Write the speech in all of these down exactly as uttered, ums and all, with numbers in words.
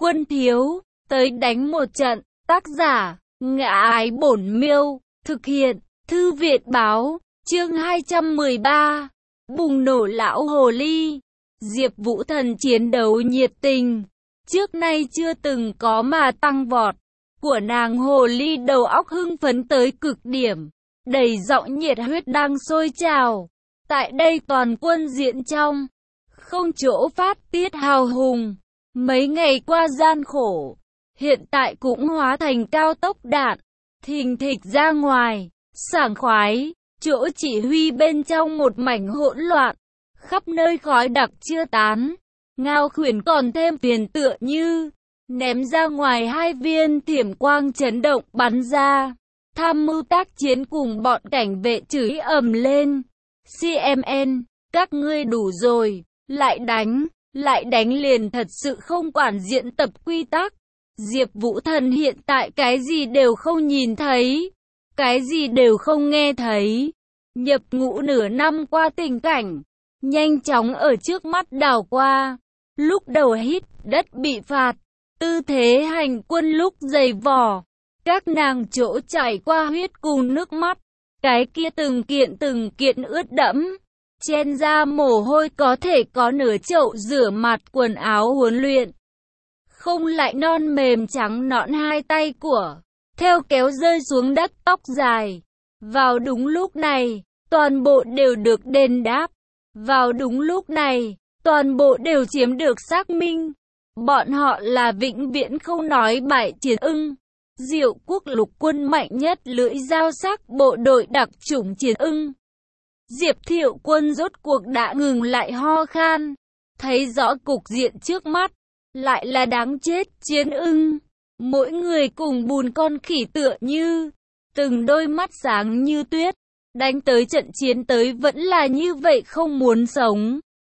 Quân thiếu, tới đánh một trận. Tác giả, Ngã Ái Bổn Miêu. Thực hiện, Thư Việt Báo. Chương hai trăm mười ba. Bùng nổ lão hồ ly. Diệp Vũ Thần chiến đấu nhiệt tình, trước nay chưa từng có mà tăng vọt. Của nàng hồ ly đầu óc hưng phấn tới cực điểm, đầy giọng nhiệt huyết đang sôi trào. Tại đây toàn quân diện trong, không chỗ phát tiết hào hùng. Mấy ngày qua gian khổ, hiện tại cũng hóa thành cao tốc đạn, thình thịch ra ngoài, sảng khoái. Chỗ chỉ huy bên trong một mảnh hỗn loạn, khắp nơi khói đặc chưa tán. Ngao Khuyển còn thêm phiền tựa như ném ra ngoài hai viên thiểm quang chấn động bắn ra. Tham mưu tác chiến cùng bọn cảnh vệ chửi ầm lên. xê em en, các ngươi đủ rồi, lại đánh, lại đánh liền, thật sự không quản diễn tập quy tắc. Diệp Vũ Thần hiện tại cái gì đều không nhìn thấy, cái gì đều không nghe thấy. Nhập ngũ nửa năm qua tình cảnh nhanh chóng ở trước mắt đảo qua. Lúc đầu hít đất bị phạt, tư thế hành quân lúc dày vò, các nàng chỗ chảy qua huyết cùng nước mắt, cái kia từng kiện từng kiện ướt đẫm, chen ra mồ hôi có thể có nửa chậu rửa mặt quần áo huấn luyện. Không lại non mềm trắng nõn hai tay của, theo kéo rơi xuống đất tóc dài. Vào đúng lúc này, toàn bộ đều được đền đáp. Vào đúng lúc này, toàn bộ đều chiếm được xác minh. Bọn họ là vĩnh viễn không nói bại chiến ưng. Diệu quốc lục quân mạnh nhất lưỡi dao sắc bộ đội đặc chủng chiến ưng. Diệp Thiệu Quân rốt cuộc đã ngừng lại ho khan. Thấy rõ cục diện trước mắt, lại là đáng chết chiến ưng. Mỗi người cùng bùn con khỉ tựa như, từng đôi mắt sáng như tuyết. Đánh tới trận chiến tới vẫn là như vậy, không muốn sống.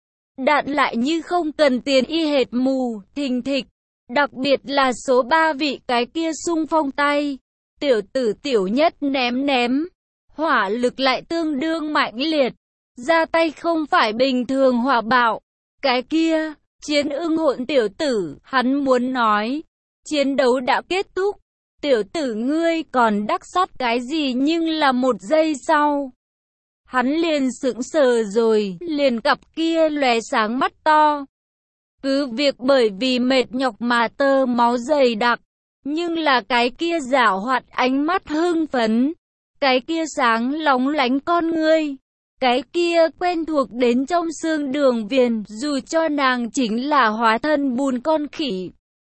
Đạn lại như không cần tiền, y hệt mù, thình thịch. Đặc biệt là số ba vị cái kia xung phong tay. Tiểu tử tiểu nhất ném ném. Hỏa lực lại tương đương mạnh liệt. Ra tay không phải bình thường hỏa bạo. Cái kia, chiến ưng hỗn tiểu tử, hắn muốn nói. Chiến đấu đã kết thúc. Tiểu tử ngươi còn đắc sót cái gì, nhưng là một giây sau, hắn liền sững sờ rồi, liền cặp kia lóe sáng mắt to. Cứ việc bởi vì mệt nhọc mà tơ máu dày đặc, nhưng là cái kia giảo hoạt ánh mắt hưng phấn, cái kia sáng lóng lánh con ngươi, cái kia quen thuộc đến trong xương Đường Viền, dù cho nàng chính là hóa thân bùn con khỉ,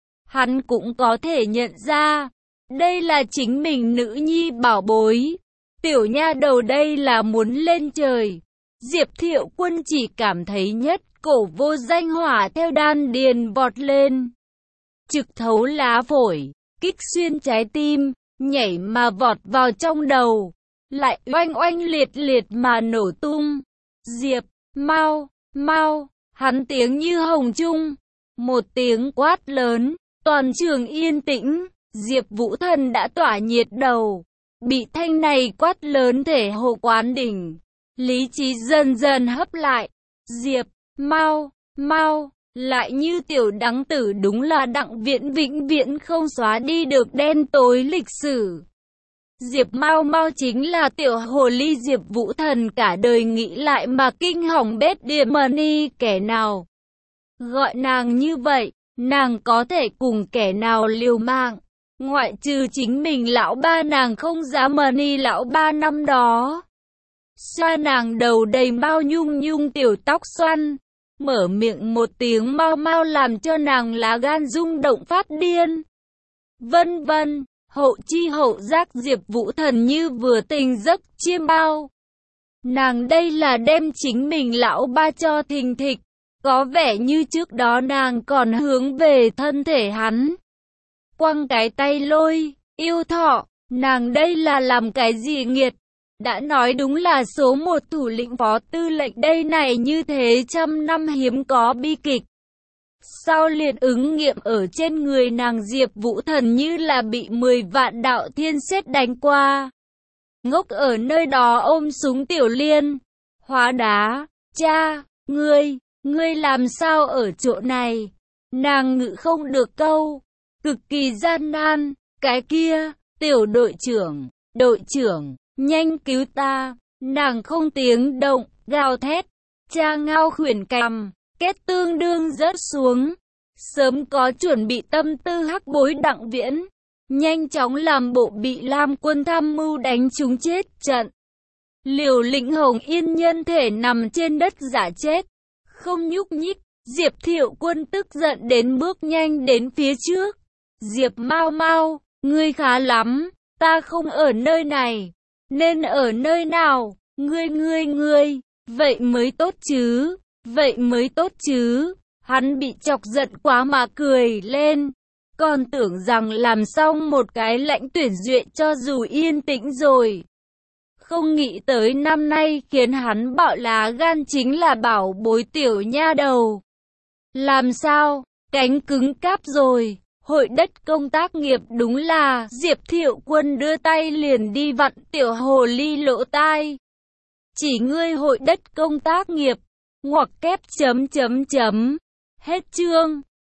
hắn cũng có thể nhận ra. Đây là chính mình nữ nhi bảo bối. Tiểu nha đầu đây là muốn lên trời. Diệp Thiệu Quân chỉ cảm thấy nhất cổ vô danh hỏa theo đan điền vọt lên, trực thấu lá phổi, kích xuyên trái tim, nhảy mà vọt vào trong đầu, lại oanh oanh liệt liệt mà nổ tung. Diệp, mau, mau, hắn tiếng như hồng trung, một tiếng quát lớn, toàn trường yên tĩnh. Diệp Vũ Thần đã tỏa nhiệt đầu, bị thanh này quát lớn thể hồ quán đỉnh, lý trí dần dần hấp lại. Diệp, mau, mau, lại như tiểu đắng tử, đúng là Đặng Viễn vĩnh viễn không xóa đi được đen tối lịch sử. Diệp mau mau chính là tiểu hồ ly Diệp Vũ Thần cả đời nghĩ lại mà kinh hỏng bét điểm money, kẻ nào gọi nàng như vậy, nàng có thể cùng kẻ nào liều mạng. Ngoại trừ chính mình lão ba, nàng không dám money lão ba năm đó. Xoa nàng đầu đầy bao nhung nhung tiểu tóc xoăn, mở miệng một tiếng mau mau làm cho nàng lá gan rung động phát điên. Vân vân, hậu chi hậu giác Diệp Vũ Thần như vừa tỉnh giấc chiêm bao. Nàng đây là đem chính mình lão ba cho thình thịch, có vẻ như trước đó nàng còn hướng về thân thể hắn. Quăng cái tay lôi, yêu thọ, nàng đây là làm cái gì nghiệt? Đã nói đúng là số một thủ lĩnh phó tư lệnh đây này, như thế trăm năm hiếm có bi kịch. Sao liền ứng nghiệm ở trên người nàng? Diệp Vũ Thần như là bị mười vạn đạo thiên sét đánh qua. Ngốc ở nơi đó ôm súng tiểu liên. Hóa đá, cha, ngươi, ngươi làm sao ở chỗ này? nàng ngự không được câu, cực kỳ gian nan, cái kia, tiểu đội trưởng, đội trưởng, nhanh cứu ta, nàng không tiếng động, gào thét, cha ngao khuyển cằm, kết tương đương rớt xuống, sớm có chuẩn bị tâm tư hắc bối Đặng Viễn, nhanh chóng làm bộ bị Lam quân tham mưu đánh chúng chết trận. Liều Lĩnh Hồng Yên nhân thể nằm trên đất giả chết, không nhúc nhích. Diệp Thiệu Quân tức giận đến bước nhanh đến phía trước. Diệp Mau Mau, ngươi khá lắm, ta không ở nơi này, nên ở nơi nào, ngươi ngươi ngươi, vậy mới tốt chứ, vậy mới tốt chứ. Hắn bị chọc giận quá mà cười lên, còn tưởng rằng làm xong một cái lãnh tuyển duyệt cho dù yên tĩnh rồi. Không nghĩ tới năm nay khiến hắn bạo lá gan chính là bảo bối tiểu nha đầu. Làm sao, cánh cứng cáp rồi, hội đất công tác nghiệp đúng là Diệp Thiệu Quân đưa tay liền đi vặn tiểu hồ ly lỗ tai. Chỉ ngươi hội đất công tác nghiệp, ngoặc kép chấm chấm chấm, hết chương.